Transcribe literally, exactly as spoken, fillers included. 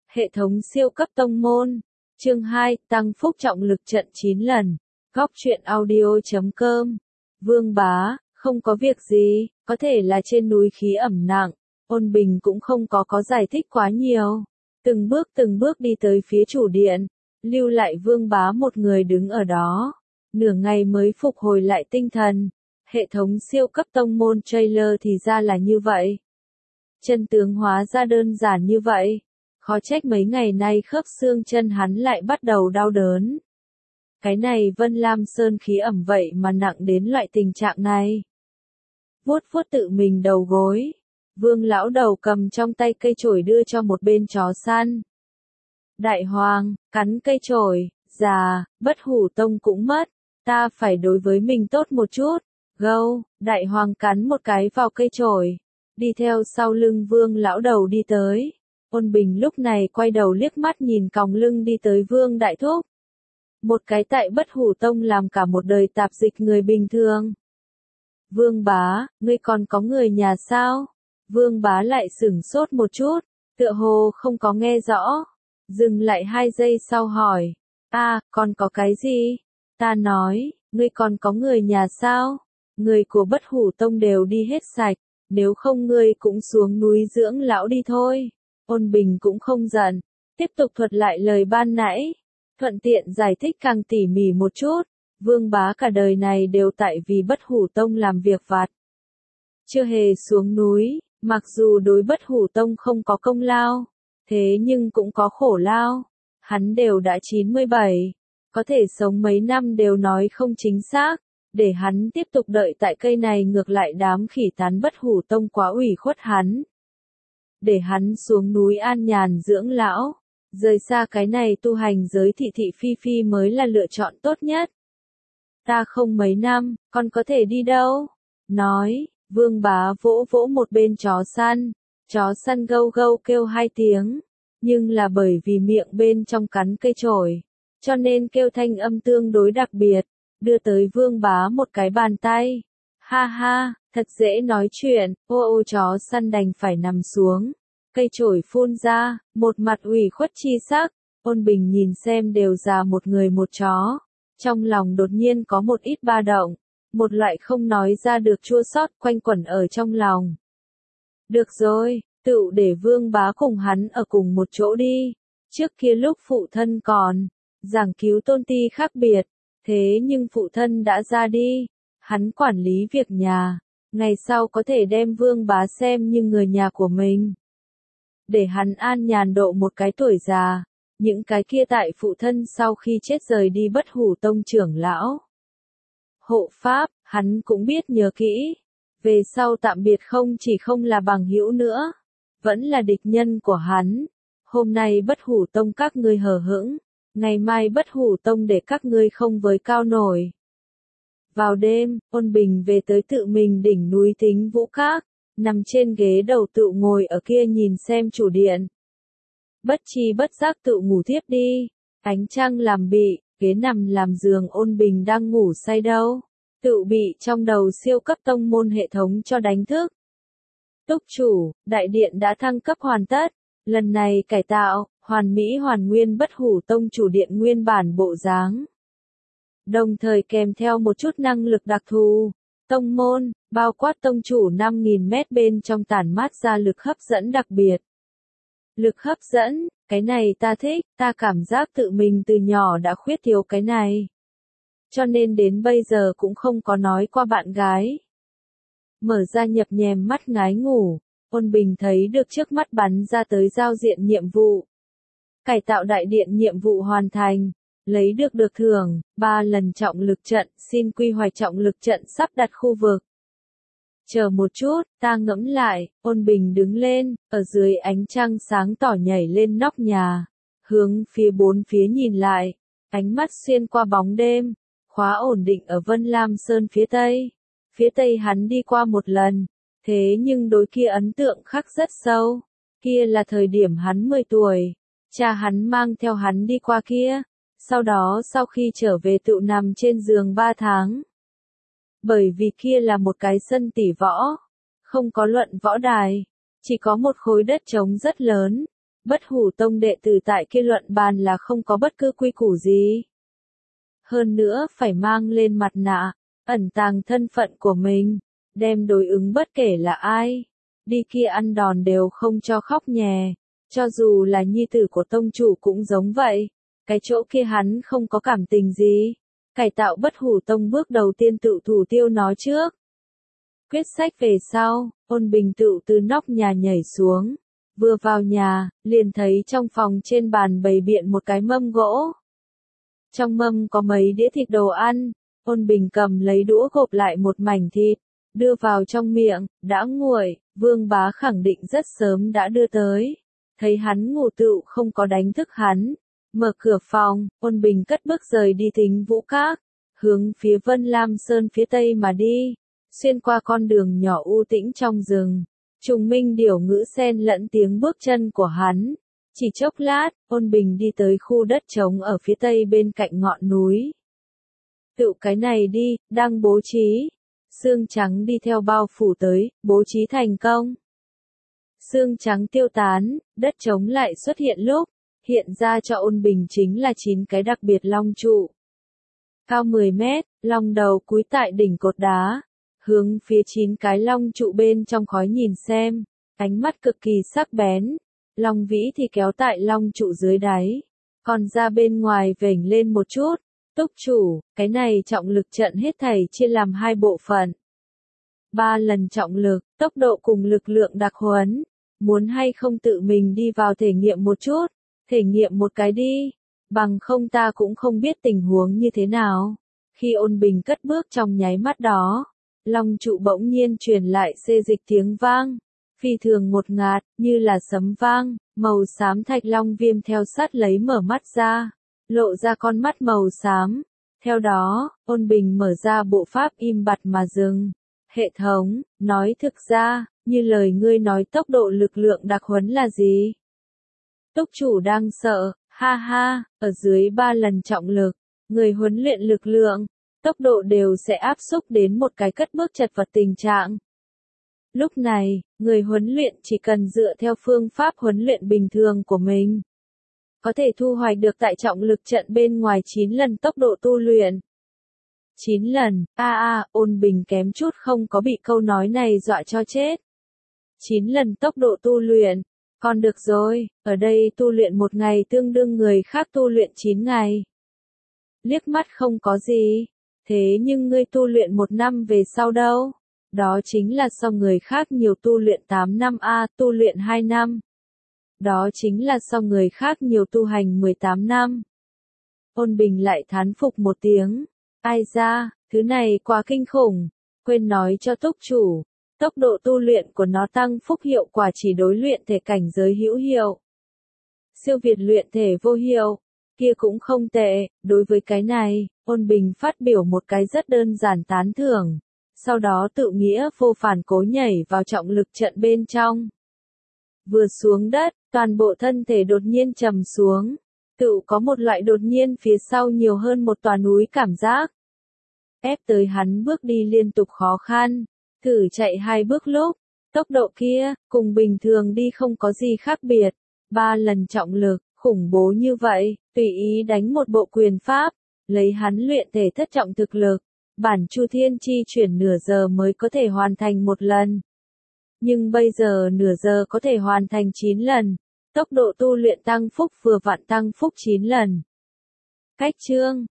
Hệ thống siêu cấp tông môn. Chương hai, tăng phúc trọng lực trận chín lần. Góc truyện audio chấm com. Vương Bá, không có việc gì, có thể là trên núi khí ẩm nặng. Ôn Bình cũng không có có giải thích quá nhiều. Từng bước từng bước đi tới phía chủ điện, lưu lại Vương Bá một người đứng ở đó. Nửa ngày mới phục hồi lại tinh thần. Hệ thống siêu cấp tông môn trailer thì ra là như vậy. Chân tướng hóa ra đơn giản như vậy. Khó trách mấy ngày nay khớp xương chân hắn lại bắt đầu đau đớn. Cái này Vân Lam Sơn khí ẩm vậy mà nặng đến loại tình trạng này. Vuốt vuốt tự mình đầu gối. Vương lão đầu cầm trong tay cây chổi đưa cho một bên chó săn. Đại hoàng, cắn cây chổi, già, bất hủ tông cũng mất. Ta phải đối với mình tốt một chút. Gâu, đại hoàng cắn một cái vào cây chổi. Đi theo sau lưng vương lão đầu đi tới. Ôn Bình lúc này quay đầu liếc mắt nhìn còng lưng đi tới Vương Đại Thúc. Một cái tại bất hủ tông làm cả một đời tạp dịch người bình thường. Vương Bá, ngươi còn có người nhà sao? Vương Bá lại sửng sốt một chút, tựa hồ không có nghe rõ. Dừng lại hai giây sau hỏi. À, còn có cái gì? Ta nói, ngươi còn có người nhà sao? Người của bất hủ tông đều đi hết sạch, nếu không ngươi cũng xuống núi dưỡng lão đi thôi. Ôn Bình cũng không giận, tiếp tục thuật lại lời ban nãy, thuận tiện giải thích càng tỉ mỉ một chút. Vương Bá cả đời này đều tại vì bất hủ tông làm việc vặt. Chưa hề xuống núi, mặc dù đối bất hủ tông không có công lao, thế nhưng cũng có khổ lao. Hắn đều đã chín mươi bảy, có thể sống mấy năm đều nói không chính xác, để hắn tiếp tục đợi tại cây này ngược lại đám khỉ tán bất hủ tông quá ủy khuất hắn. Để hắn xuống núi an nhàn dưỡng lão, rời xa cái này tu hành giới thị thị phi phi mới là lựa chọn tốt nhất. Ta không mấy năm, con có thể đi đâu? Nói, Vương Bá vỗ vỗ một bên chó săn, chó săn gâu gâu kêu hai tiếng, nhưng là bởi vì miệng bên trong cắn cây chổi, cho nên kêu thanh âm tương đối đặc biệt, đưa tới Vương Bá một cái bàn tay. Ha ha, thật dễ nói chuyện, ô ô chó săn đành phải nằm xuống. Cây chổi phun ra, một mặt ủy khuất chi sắc. Ôn Bình nhìn xem đều già một người một chó. Trong lòng đột nhiên có một ít ba động. Một loại không nói ra được chua xót quanh quẩn ở trong lòng. Được rồi, tự để Vương Bá cùng hắn ở cùng một chỗ đi. Trước kia lúc phụ thân còn, giảng cứu tôn ti khác biệt. Thế nhưng phụ thân đã ra đi. Hắn quản lý việc nhà, ngày sau có thể đem Vương Bá xem như người nhà của mình. Để hắn an nhàn độ một cái tuổi già, những cái kia tại phụ thân sau khi chết rời đi bất hủ tông trưởng lão. Hộ pháp, hắn cũng biết nhớ kỹ, về sau tạm biệt không chỉ không là bằng hữu nữa, vẫn là địch nhân của hắn. Hôm nay bất hủ tông các ngươi hờ hững, ngày mai bất hủ tông để các ngươi không với cao nổi. Vào đêm, Ôn Bình về tới tự mình đỉnh núi Thính Vũ Các, nằm trên ghế đầu tự ngồi ở kia nhìn xem chủ điện. Bất chi bất giác tự ngủ thiếp đi, ánh trăng làm bị, ghế nằm làm giường Ôn Bình đang ngủ say đâu. Tự bị trong đầu siêu cấp tông môn hệ thống cho đánh thức. Túc chủ, đại điện đã thăng cấp hoàn tất, lần này cải tạo, hoàn mỹ hoàn nguyên bất hủ tông chủ điện nguyên bản bộ dáng. Đồng thời kèm theo một chút năng lực đặc thù, tông môn, bao quát tông chủ năm nghìn mét bên trong tản mát ra lực hấp dẫn đặc biệt. Lực hấp dẫn, cái này ta thích, ta cảm giác tự mình từ nhỏ đã khuyết thiếu cái này. Cho nên đến bây giờ cũng không có nói qua bạn gái. Mở ra nhập nhèm mắt ngái ngủ, Ôn Bình thấy được trước mắt bắn ra tới giao diện nhiệm vụ. Cải tạo đại điện nhiệm vụ hoàn thành. Lấy được được thưởng, ba lần trọng lực trận, xin quy hoạch trọng lực trận sắp đặt khu vực. Chờ một chút, ta ngẫm lại, Ôn Bình đứng lên, ở dưới ánh trăng sáng tỏ nhảy lên nóc nhà, hướng phía bốn phía nhìn lại, ánh mắt xuyên qua bóng đêm, khóa ổn định ở Vân Lam Sơn phía tây. Phía tây hắn đi qua một lần, thế nhưng đối kia ấn tượng khắc rất sâu, kia là thời điểm hắn mười tuổi, cha hắn mang theo hắn đi qua kia. Sau đó sau khi trở về tự nằm trên giường ba tháng. Bởi vì kia là một cái sân tỷ võ, không có luận võ đài, chỉ có một khối đất trống rất lớn, Bất Hủ Tông đệ tử tại kia luận bàn là không có bất cứ quy củ gì. Hơn nữa phải mang lên mặt nạ, ẩn tàng thân phận của mình, đem đối ứng bất kể là ai, đi kia ăn đòn đều không cho khóc nhè, cho dù là nhi tử của tông chủ cũng giống vậy, cái chỗ kia hắn không có cảm tình gì, cải tạo Bất Hủ Tông bước đầu tiên tự thủ tiêu nó trước. Quyết sách về sau, Ôn Bình tự từ nóc nhà nhảy xuống, vừa vào nhà, liền thấy trong phòng trên bàn bày biện một cái mâm gỗ. Trong mâm có mấy đĩa thịt đồ ăn, Ôn Bình cầm lấy đũa gộp lại một mảnh thịt, đưa vào trong miệng, đã nguội, Vương Bá khẳng định rất sớm đã đưa tới. Thấy hắn ngủ tựu không có đánh thức hắn, mở cửa phòng, Ôn Bình cất bước rời đi Thính Vũ Các, hướng phía Vân Lam Sơn phía tây mà đi, xuyên qua con đường nhỏ u tĩnh trong rừng. Trùng minh điểu ngữ xen lẫn tiếng bước chân của hắn. Chỉ chốc lát, Ôn Bình đi tới khu đất trống ở phía tây bên cạnh ngọn núi. Tựu cái này đi, đang bố trí. Sương trắng đi theo bao phủ tới, bố trí thành công. Sương trắng tiêu tán, đất trống lại xuất hiện lúc, hiện ra cho Ôn Bình chính là chín cái đặc biệt long trụ. Cao mười mét, long đầu cúi tại đỉnh cột đá, hướng phía chín cái long trụ bên trong khói nhìn xem, ánh mắt cực kỳ sắc bén. Long vĩ thì kéo tại long trụ dưới đáy, còn ra bên ngoài vểnh lên một chút. Túc chủ, cái này trọng lực trận hết thảy chia làm hai bộ phận. Ba lần trọng lực, tốc độ cùng lực lượng đặc huấn. Muốn hay không tự mình đi vào thể nghiệm một chút, thể nghiệm một cái đi, bằng không ta cũng không biết tình huống như thế nào. Khi Ôn Bình cất bước trong nháy mắt đó, long trụ bỗng nhiên truyền lại xê dịch tiếng vang, phi thường ngột ngạt, như là sấm vang, màu xám thạch long viêm theo sát lấy mở mắt ra, lộ ra con mắt màu xám. Theo đó, Ôn Bình mở ra bộ pháp im bặt mà dừng. Hệ thống, nói thực ra, như lời ngươi nói tốc độ lực lượng đặc huấn là gì? Túc chủ đang sợ, ha ha, ở dưới ba lần trọng lực, người huấn luyện lực lượng, tốc độ đều sẽ áp xúc đến một cái cất bước chật vật tình trạng. Lúc này, người huấn luyện chỉ cần dựa theo phương pháp huấn luyện bình thường của mình, có thể thu hoạch được tại trọng lực trận bên ngoài chín lần tốc độ tu luyện. chín lần, a a, Ôn Bình kém chút không có bị câu nói này dọa cho chết. chín lần tốc độ tu luyện, còn được rồi, ở đây tu luyện một ngày tương đương người khác tu luyện chín ngày. Liếc mắt không có gì, thế nhưng ngươi tu luyện một năm về sau đâu? Đó chính là so người khác nhiều tu luyện tám năm a, tu luyện hai năm. Đó chính là so người khác nhiều tu hành mười tám năm. Ôn Bình lại thán phục một tiếng. Ai ra, thứ này quá kinh khủng, quên nói cho túc chủ, tốc độ tu luyện của nó tăng phúc hiệu quả chỉ đối luyện thể cảnh giới hữu hiệu. Siêu việt luyện thể vô hiệu, kia cũng không tệ, đối với cái này, Ôn Bình phát biểu một cái rất đơn giản tán thưởng, sau đó tự nghĩa vô phản cố nhảy vào trọng lực trận bên trong. Vừa xuống đất, toàn bộ thân thể đột nhiên trầm xuống. Tự có một loại đột nhiên phía sau nhiều hơn một tòa núi cảm giác. Ép tới hắn bước đi liên tục khó khăn, thử chạy hai bước lúc, tốc độ kia, cùng bình thường đi không có gì khác biệt. Ba lần trọng lực, khủng bố như vậy, tùy ý đánh một bộ quyền pháp, lấy hắn luyện thể thất trọng thực lực, bản Chu Thiên Chi chuyển nửa giờ mới có thể hoàn thành một lần. Nhưng bây giờ nửa giờ có thể hoàn thành chín lần. Tốc độ tu luyện tăng phúc vừa vặn tăng phúc chín lần. Cách chương